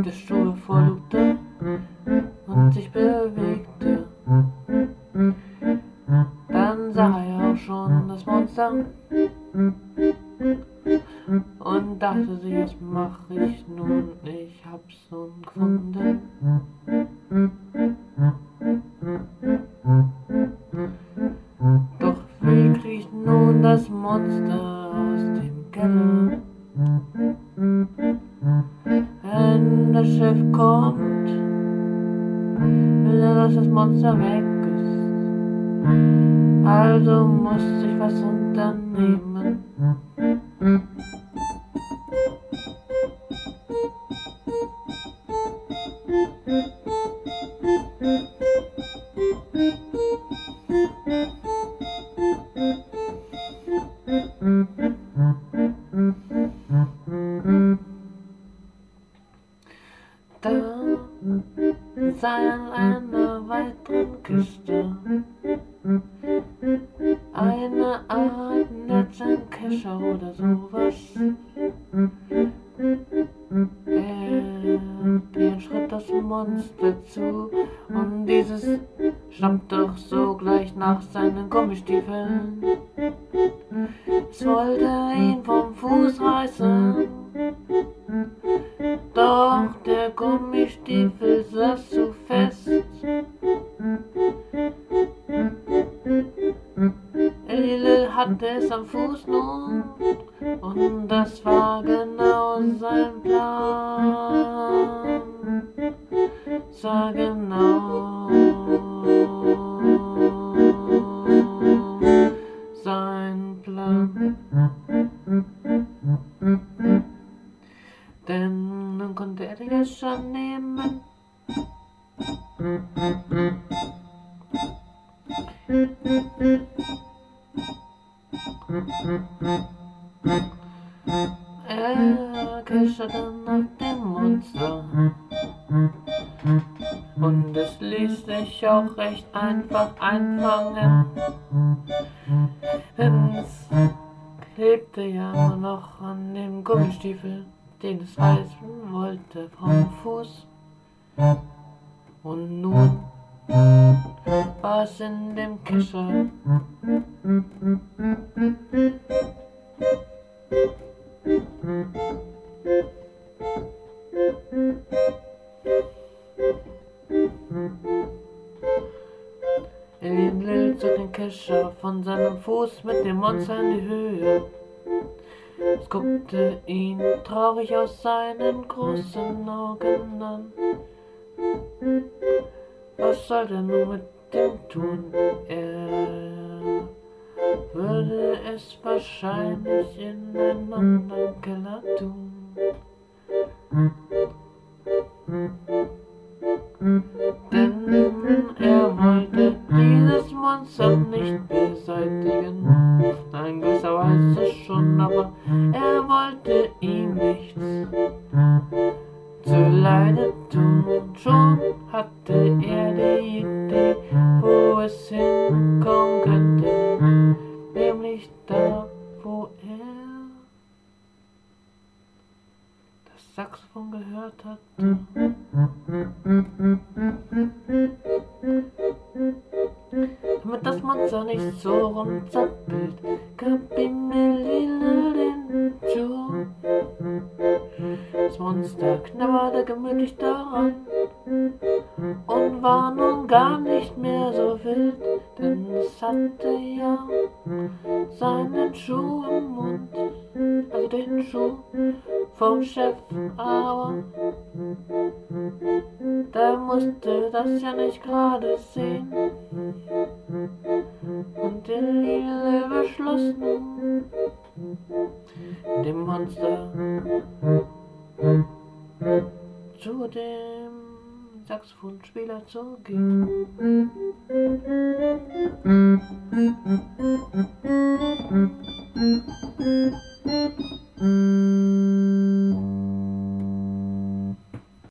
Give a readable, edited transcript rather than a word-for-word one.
der Schuhe vorlugte und sich bewegte. Dann sah er auch schon das Monster und dachte sich, was mach ich nun, ich hab's nun gefunden. Doch wie kriecht nun das Monster aus dem Keller? Wenn der Chef kommt, will er, dass das Monster weg ist. Also muss ich was unternehmen. Da sah er an einer weiteren Küste eine Art Netzankescher oder sowas. Er ging einen Schritt das Monster zu und dieses schnappte doch sogleich nach seinen Gummistiefeln. Es wollte ihn vom Fuß reißen, doch der Gummistiefel saß zu fest. Lille hatte es am Fuß nun und das war genau sein Plan. Das war genau sein Plan. Denn nun konnte er den Kescher nehmen. Er kescherte nach dem Monster und es ließ sich auch recht einfach einfangen, denn es klebte ja immer noch an dem Gummistiefel, den es reißen wollte vom Fuß. Und nun war es in dem Kescher. Lille zog den Kescher von seinem Fuß mit dem Monster in die Höhe. Es guckte ihn traurig aus seinen großen Augen an. Was soll er nun mit dem tun? Er würde es wahrscheinlich in einen anderen Keller tun. Denn er wollte dieses Monster nicht beseitigen. Ein gewisser weiß es schon, aber er wollte ihm nichts zuleide tun. Schon hatte er die Idee, wo es hinkommen könnte, nämlich da, wo er das Saxophon gehört hatte. Damit das Monster nicht so rumzappelt, gab ihm Lille den Schuh. Das Monster knabberte gemütlich daran und war nun gar nicht mehr so wild, denn es hatte ja seinen Schuh im Mund, also den Schuh vom Chef, aber der musste das ja nicht gerade sehen. Und der Lille beschloss nun, dem Monster zu dem Saxophonspieler zu gehen.